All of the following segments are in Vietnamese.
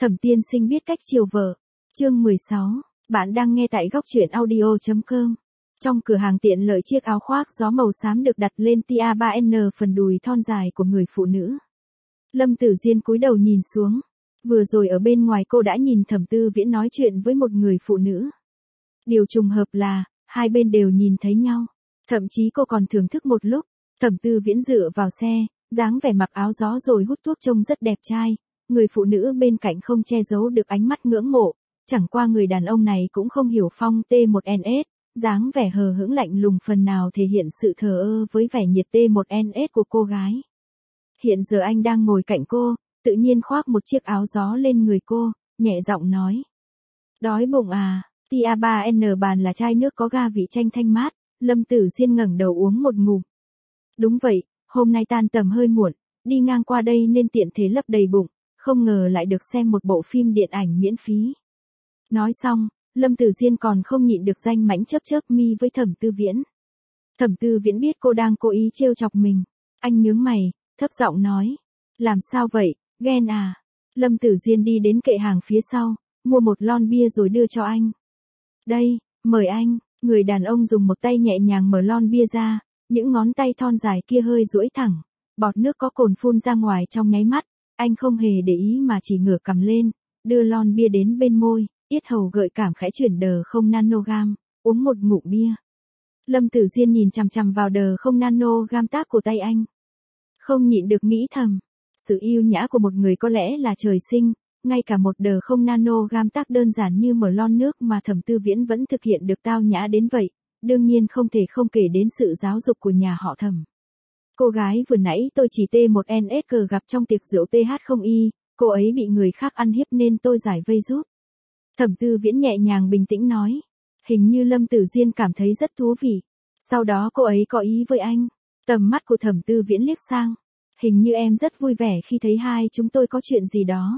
Thẩm tiên sinh biết cách chiều vợ. Chương 16. Bạn đang nghe tại góc truyện audio.com. Trong cửa hàng tiện lợi, chiếc áo khoác gió màu xám được đặt lên tia 3N phần đùi thon dài của người phụ nữ. Lâm Tử Diên cúi đầu nhìn xuống. Vừa rồi ở bên ngoài cô đã nhìn Thẩm Tư Viễn nói chuyện với một người phụ nữ. Điều trùng hợp là, hai bên đều nhìn thấy nhau. Thậm chí cô còn thưởng thức một lúc. Thẩm Tư Viễn dựa vào xe, dáng vẻ mặc áo gió rồi hút thuốc trông rất đẹp trai. Người phụ nữ bên cạnh không che giấu được ánh mắt ngưỡng mộ. Chẳng qua người đàn ông này cũng không hiểu phong T1NS, dáng vẻ hờ hững lạnh lùng phần nào thể hiện sự thờ ơ với vẻ nhiệt T1NS của cô gái. Hiện giờ anh đang ngồi cạnh cô, tự nhiên khoác một chiếc áo gió lên người cô, nhẹ giọng nói. Đói bụng à? Tia 3N bàn là chai nước có ga vị chanh thanh mát. Lâm Tử Diên ngẩng đầu uống một ngụm. Đúng vậy, hôm nay tan tầm hơi muộn, đi ngang qua đây nên tiện thể lấp đầy bụng, không ngờ lại được xem một bộ phim điện ảnh miễn phí. Nói xong, Lâm Tử Diên còn không nhịn được danh mãnh chớp chớp mi với Thẩm Tư Viễn. Thẩm Tư Viễn biết cô đang cố ý trêu chọc mình, anh nhướng mày, thấp giọng nói. Làm sao vậy, ghen à? Lâm Tử Diên đi đến kệ hàng phía sau, mua một lon bia rồi đưa cho anh. Đây, mời anh. Người đàn ông dùng một tay nhẹ nhàng mở lon bia ra, những ngón tay thon dài kia hơi duỗi thẳng, bọt nước có cồn phun ra ngoài trong nháy mắt, anh không hề để ý mà chỉ ngửa cằm lên, đưa lon bia đến bên môi, yết hầu gợi cảm khẽ chuyển đờ không nanogam, uống một ngụm bia. Lâm Tử Diên nhìn chằm chằm vào đờ không nanogam tác của tay anh. Không nhịn được nghĩ thầm, sự yêu nhã của một người có lẽ là trời sinh. Ngay cả một đờ không nanogam tác đơn giản như mở lon nước mà Thẩm Tư Viễn vẫn thực hiện được tao nhã đến vậy, đương nhiên không thể không kể đến sự giáo dục của nhà họ Thẩm. Cô gái vừa nãy tôi chỉ T1NS gặp trong tiệc rượu TH0Y, cô ấy bị người khác ăn hiếp nên tôi giải vây giúp. Thẩm Tư Viễn nhẹ nhàng bình tĩnh nói. Hình như Lâm Tử Diên cảm thấy rất thú vị. Sau đó cô ấy có ý với anh. Tầm mắt của Thẩm Tư Viễn liếc sang. Hình như em rất vui vẻ khi thấy hai chúng tôi có chuyện gì đó.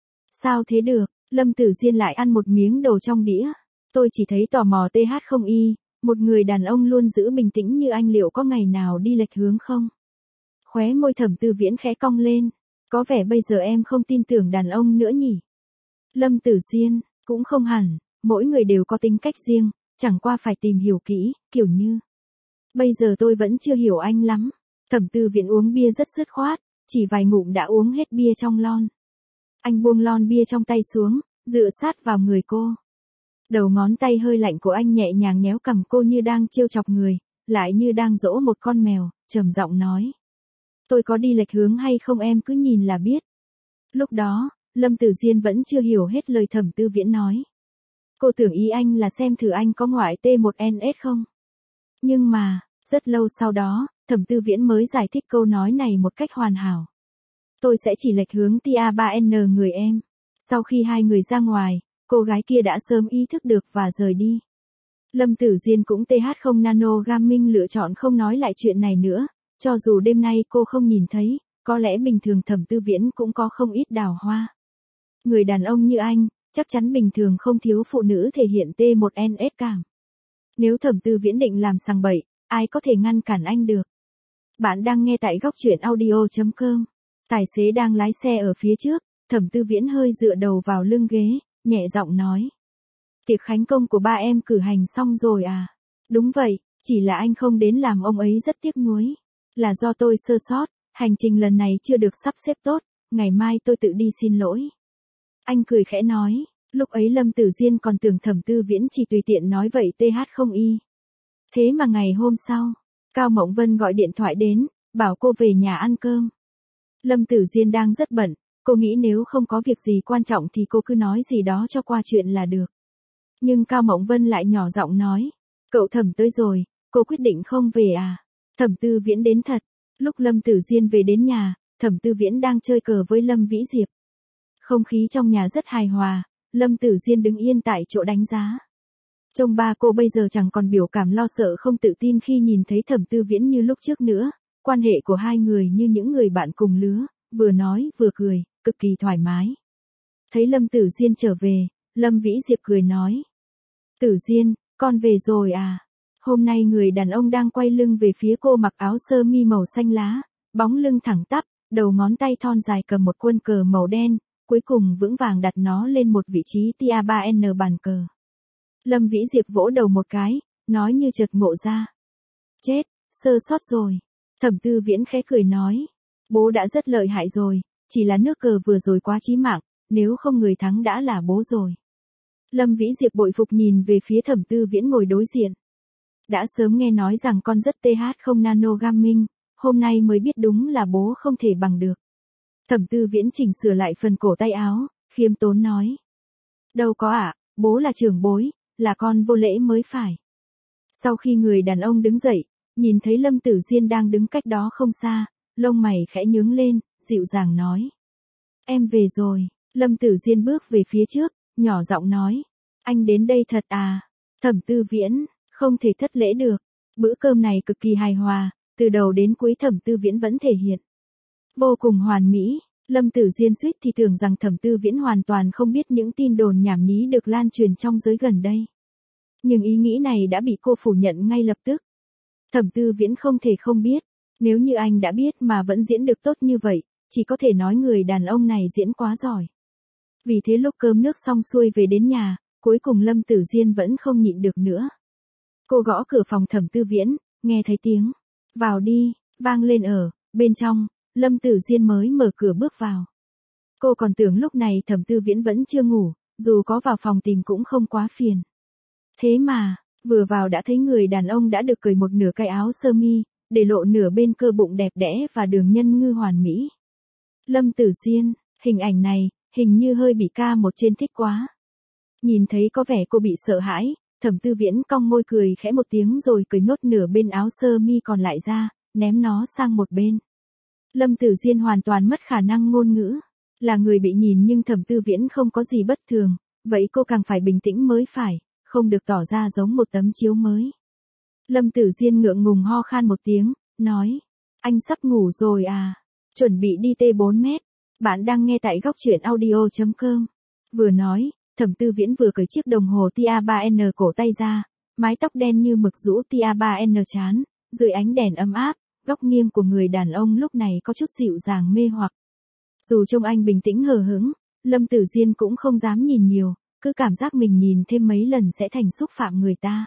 Sao thế được? Lâm Tử Diên lại ăn một miếng đồ trong đĩa. Tôi chỉ thấy tò mò TH0Y, một người đàn ông luôn giữ bình tĩnh như anh liệu có ngày nào đi lệch hướng không? Khóe môi Thẩm Tư Viễn khẽ cong lên. Có vẻ bây giờ em không tin tưởng đàn ông nữa nhỉ? Lâm Tử Diên, cũng không hẳn, mỗi người đều có tính cách riêng, chẳng qua phải tìm hiểu kỹ, kiểu như. Bây giờ tôi vẫn chưa hiểu anh lắm. Thẩm Tư Viễn uống bia rất dứt khoát, chỉ vài ngụm đã uống hết bia trong lon. Anh buông lon bia trong tay xuống, dựa sát vào người cô. Đầu ngón tay hơi lạnh của anh nhẹ nhàng nhéo cằm cô như đang trêu chọc người, lại như đang dỗ một con mèo, trầm giọng nói. Tôi có đi lệch hướng hay không em cứ nhìn là biết. Lúc đó, Lâm Tử Diên vẫn chưa hiểu hết lời Thẩm Tư Viễn nói. Cô tưởng ý anh là xem thử anh có ngoại T1NS không. Nhưng mà, rất lâu sau đó, Thẩm Tư Viễn mới giải thích câu nói này một cách hoàn hảo. Tôi sẽ chỉ lệch hướng tia 3N người em. Sau khi hai người ra ngoài, cô gái kia đã sớm ý thức được và rời đi. Lâm Tử Diên cũng TH0 nanogam minh lựa chọn không nói lại chuyện này nữa, cho dù đêm nay cô không nhìn thấy, có lẽ bình thường Thẩm Tư Viễn cũng có không ít đào hoa. Người đàn ông như anh, chắc chắn bình thường không thiếu phụ nữ thể hiện T1NS cảm. Nếu Thẩm Tư Viễn định làm sằng bậy, ai có thể ngăn cản anh được. Bạn đang nghe tại góc truyện audio.com. Tài xế đang lái xe ở phía trước, Thẩm Tư Viễn hơi dựa đầu vào lưng ghế, nhẹ giọng nói. Tiệc khánh công của ba em cử hành xong rồi à? Đúng vậy, chỉ là anh không đến làm ông ấy rất tiếc nuối. Là do tôi sơ sót, hành trình lần này chưa được sắp xếp tốt, ngày mai tôi tự đi xin lỗi. Anh cười khẽ nói, lúc ấy Lâm Tử Diên còn tưởng Thẩm Tư Viễn chỉ tùy tiện nói vậy TH0Y. Thế mà ngày hôm sau, Cao Mộng Vân gọi điện thoại đến, bảo cô về nhà ăn cơm. Lâm Tử Diên đang rất bận, cô nghĩ nếu không có việc gì quan trọng thì cô cứ nói gì đó cho qua chuyện là được. Nhưng Cao Mộng Vân lại nhỏ giọng nói, cậu Thẩm tới rồi, cô quyết định không về à? Thẩm Tư Viễn đến thật. Lúc Lâm Tử Diên về đến nhà, Thẩm Tư Viễn đang chơi cờ với Lâm Vĩ Diệp. Không khí trong nhà rất hài hòa, Lâm Tử Diên đứng yên tại chỗ đánh giá. Trông ba cô bây giờ chẳng còn biểu cảm lo sợ không tự tin khi nhìn thấy Thẩm Tư Viễn như lúc trước nữa. Quan hệ của hai người như những người bạn cùng lứa, vừa nói vừa cười, cực kỳ thoải mái. Thấy Lâm Tử Diên trở về, Lâm Vĩ Diệp cười nói. Tử Diên, con về rồi à? Hôm nay người đàn ông đang quay lưng về phía cô mặc áo sơ mi màu xanh lá, bóng lưng thẳng tắp, đầu ngón tay thon dài cầm một quân cờ màu đen, cuối cùng vững vàng đặt nó lên một vị trí tia 3N bàn cờ. Lâm Vĩ Diệp vỗ đầu một cái, nói như chợt ngộ ra. Chết, sơ sót rồi. Thẩm Tư Viễn khẽ cười nói. Bố đã rất lợi hại rồi, chỉ là nước cờ vừa rồi quá chí mạng, nếu không người thắng đã là bố rồi. Lâm Vĩ Diệp bội phục nhìn về phía Thẩm Tư Viễn ngồi đối diện. Đã sớm nghe nói rằng con rất TH0 nano gaming, hôm nay mới biết đúng là bố không thể bằng được. Thẩm Tư Viễn chỉnh sửa lại phần cổ tay áo, khiêm tốn nói. Đâu có ạ, bố là trưởng bối, là con vô lễ mới phải. Sau khi người đàn ông đứng dậy, nhìn thấy Lâm Tử Diên đang đứng cách đó không xa, lông mày khẽ nhướng lên, dịu dàng nói. Em về rồi. Lâm Tử Diên bước về phía trước, nhỏ giọng nói. Anh đến đây thật à? Thẩm Tư Viễn, không thể thất lễ được. Bữa cơm này cực kỳ hài hòa, từ đầu đến cuối Thẩm Tư Viễn vẫn thể hiện vô cùng hoàn mỹ. Lâm Tử Diên suýt thì tưởng rằng Thẩm Tư Viễn hoàn toàn không biết những tin đồn nhảm nhí được lan truyền trong giới gần đây. Nhưng ý nghĩ này đã bị cô phủ nhận ngay lập tức. Thẩm Tư Viễn không thể không biết, nếu như anh đã biết mà vẫn diễn được tốt như vậy, chỉ có thể nói người đàn ông này diễn quá giỏi. Vì thế lúc cơm nước xong xuôi về đến nhà, cuối cùng Lâm Tử Diên vẫn không nhịn được nữa. Cô gõ cửa phòng Thẩm Tư Viễn, nghe thấy tiếng vào đi vang lên ở bên trong, Lâm Tử Diên mới mở cửa bước vào. Cô còn tưởng lúc này Thẩm Tư Viễn vẫn chưa ngủ, dù có vào phòng tìm cũng không quá phiền. Thế mà, vừa vào đã thấy người đàn ông đã được cởi một nửa cái áo sơ mi, để lộ nửa bên cơ bụng đẹp đẽ và đường nhân ngư hoàn mỹ. Lâm Tử Diên, hình ảnh này, hình như hơi bị ca một trên thích quá. Nhìn thấy có vẻ cô bị sợ hãi, Thẩm Tư Viễn cong môi cười khẽ một tiếng rồi cởi nốt nửa bên áo sơ mi còn lại ra, ném nó sang một bên. Lâm Tử Diên hoàn toàn mất khả năng ngôn ngữ. Là người bị nhìn nhưng Thẩm Tư Viễn không có gì bất thường, vậy cô càng phải bình tĩnh mới phải, không được tỏ ra giống một tấm chiếu mới. Lâm Tử Diên ngượng ngùng ho khan một tiếng, nói. Anh sắp ngủ rồi à? Chuẩn bị đi T4 mét. Bạn đang nghe tại góc truyện audio.com. Vừa nói, Thẩm Tư Viễn vừa cởi chiếc đồng hồ tia 3N cổ tay ra, mái tóc đen như mực rũ tia 3N trán, dưới ánh đèn ấm áp, góc nghiêng của người đàn ông lúc này có chút dịu dàng mê hoặc. Dù trông anh bình tĩnh hờ hững, Lâm Tử Diên cũng không dám nhìn nhiều, cứ cảm giác mình nhìn thêm mấy lần sẽ thành xúc phạm người ta.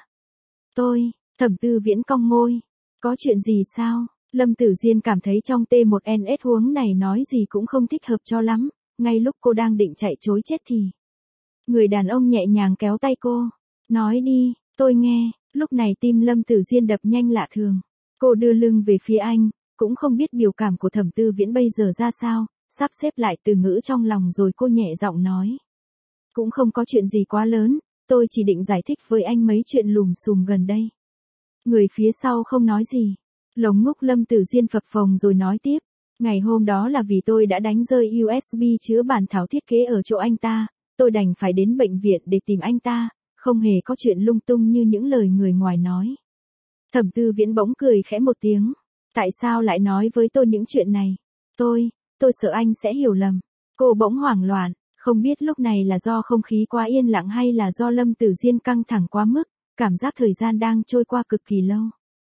Thẩm Tư Viễn cong môi. Có chuyện gì sao? Lâm Tử Diên cảm thấy trong T1NS huống này nói gì cũng không thích hợp cho lắm, ngay lúc cô đang định chạy trối chết thì. Người đàn ông nhẹ nhàng kéo tay cô. Nói đi, tôi nghe. Lúc này tim Lâm Tử Diên đập nhanh lạ thường. Cô đưa lưng về phía anh, cũng không biết biểu cảm của Thẩm Tư Viễn bây giờ ra sao, sắp xếp lại từ ngữ trong lòng rồi cô nhẹ giọng nói. Cũng không có chuyện gì quá lớn, tôi chỉ định giải thích với anh mấy chuyện lùm xùm gần đây. Người phía sau không nói gì. Lồng ngúc Lâm Tử Diên phập phồng rồi nói tiếp. Ngày hôm đó là vì tôi đã đánh rơi USB chứa bản thảo thiết kế ở chỗ anh ta, tôi đành phải đến bệnh viện để tìm anh ta, không hề có chuyện lung tung như những lời người ngoài nói. Thẩm Tư Viễn bỗng cười khẽ một tiếng. Tại sao lại nói với tôi những chuyện này? Tôi sợ anh sẽ hiểu lầm. Cô bỗng hoảng loạn, không biết lúc này là do không khí quá yên lặng hay là do Lâm Tử Diên căng thẳng quá mức, cảm giác thời gian đang trôi qua cực kỳ lâu.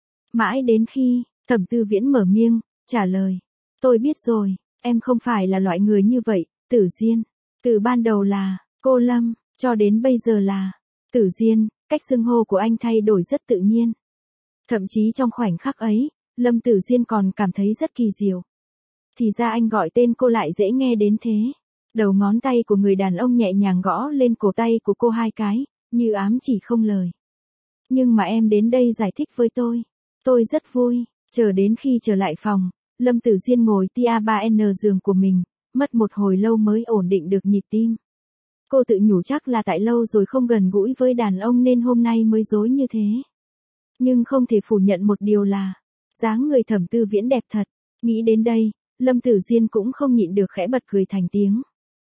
Mãi đến khi, Thẩm Tư Viễn mở miệng, trả lời. Tôi biết rồi, em không phải là loại người như vậy, Tử Diên. Từ ban đầu là, cô Lâm, cho đến bây giờ là, Tử Diên, cách xưng hô của anh thay đổi rất tự nhiên. Thậm chí trong khoảnh khắc ấy, Lâm Tử Diên còn cảm thấy rất kỳ diệu. Thì ra anh gọi tên cô lại dễ nghe đến thế. Đầu ngón tay của người đàn ông nhẹ nhàng gõ lên cổ tay của cô hai cái, như ám chỉ không lời. Nhưng mà em đến đây giải thích với tôi rất vui. Chờ đến khi trở lại phòng, Lâm Tử Diên ngồi tia 3N giường của mình, mất một hồi lâu mới ổn định được nhịp tim. Cô tự nhủ chắc là tại lâu rồi không gần gũi với đàn ông nên hôm nay mới dối như thế. Nhưng không thể phủ nhận một điều là, dáng người Thẩm Tư Viễn đẹp thật. Nghĩ đến đây, Lâm Tử Diên cũng không nhịn được khẽ bật cười thành tiếng.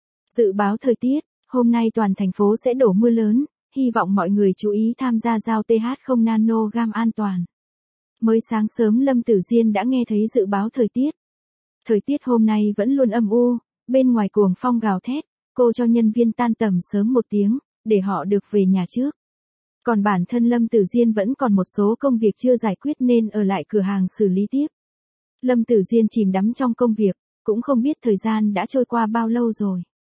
Dự báo thời tiết, hôm nay toàn thành phố sẽ đổ mưa lớn, hy vọng mọi người chú ý tham gia giao TH0 nano gam an toàn. Mới sáng sớm Lâm Tử Diên đã nghe thấy dự báo thời tiết. Thời tiết hôm nay vẫn luôn âm u, bên ngoài cuồng phong gào thét, cô cho nhân viên tan tầm sớm một tiếng, để họ được về nhà trước. Còn bản thân Lâm Tử Diên vẫn còn một số công việc chưa giải quyết nên ở lại cửa hàng xử lý tiếp. Lâm Tử Diên chìm đắm trong công việc, cũng không biết thời gian đã trôi qua bao lâu rồi.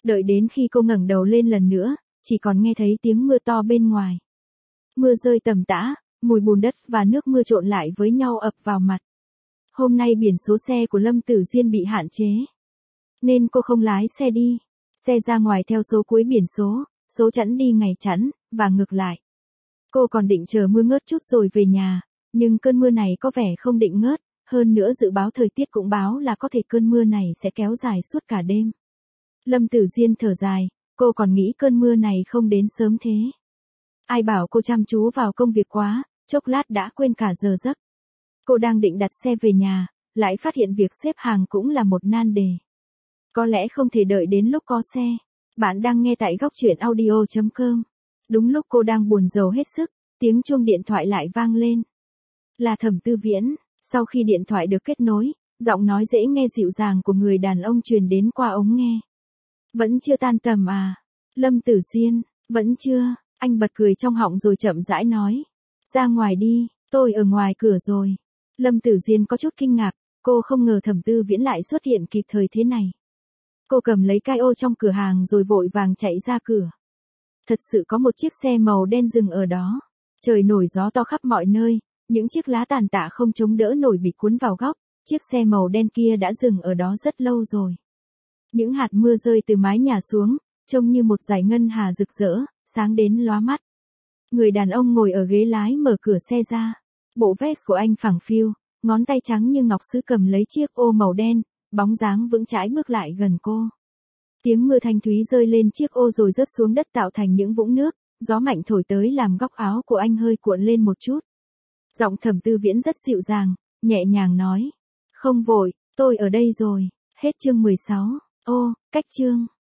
Đợi đến khi cô ngẩng đầu lên lần nữa, chỉ còn nghe thấy tiếng mưa to bên ngoài. Mưa rơi tầm tã, mùi bùn đất và nước mưa trộn lại với nhau ập vào mặt. Hôm nay biển số xe của Lâm Tử Diên bị hạn chế, nên cô không lái xe đi. Xe ra ngoài theo số cuối biển số chẵn đi ngày chẵn, và ngược lại. Cô còn định chờ mưa ngớt chút rồi về nhà, nhưng cơn mưa này có vẻ không định ngớt, hơn nữa dự báo thời tiết cũng báo là có thể cơn mưa này sẽ kéo dài suốt cả đêm. Lâm Tử Diên thở dài, cô còn nghĩ cơn mưa này không đến sớm thế. Ai bảo cô chăm chú vào công việc quá, chốc lát đã quên cả giờ giấc. Cô đang định đặt xe về nhà, lại phát hiện việc xếp hàng cũng là một nan đề. Có lẽ không thể đợi đến lúc có xe. Bạn đang nghe tại góc truyện audio.com. Đúng lúc cô đang buồn rầu hết sức, tiếng chuông điện thoại lại vang lên. Là Thẩm Tư Viễn. Sau khi điện thoại được kết nối, giọng nói dễ nghe dịu dàng của người đàn ông truyền đến qua ống nghe. Vẫn chưa tan tầm à? Lâm Tử Diên, vẫn chưa. Anh bật cười trong họng rồi chậm rãi nói. Ra ngoài đi, tôi ở ngoài cửa rồi. Lâm Tử Diên có chút kinh ngạc, cô không ngờ Thẩm Tư Viễn lại xuất hiện kịp thời thế này. Cô cầm lấy cái ô trong cửa hàng rồi vội vàng chạy ra cửa. Thật sự có một chiếc xe màu đen dừng ở đó. Trời nổi gió to khắp mọi nơi, những chiếc lá tàn tạ không chống đỡ nổi bị cuốn vào góc, chiếc xe màu đen kia đã dừng ở đó rất lâu rồi. Những hạt mưa rơi từ mái nhà xuống, trông như một dải ngân hà rực rỡ, sáng đến lóa mắt. Người đàn ông ngồi ở ghế lái mở cửa xe ra. Bộ vest của anh phẳng phiu, ngón tay trắng như ngọc sứ cầm lấy chiếc ô màu đen, bóng dáng vững chãi bước lại gần cô. Tiếng mưa thanh thúy rơi lên chiếc ô rồi rớt xuống đất tạo thành những vũng nước, gió mạnh thổi tới làm góc áo của anh hơi cuộn lên một chút. Giọng Thẩm Tư Viễn rất dịu dàng, nhẹ nhàng nói. Không vội, tôi ở đây rồi. Hết chương 16. Ô, cách chương.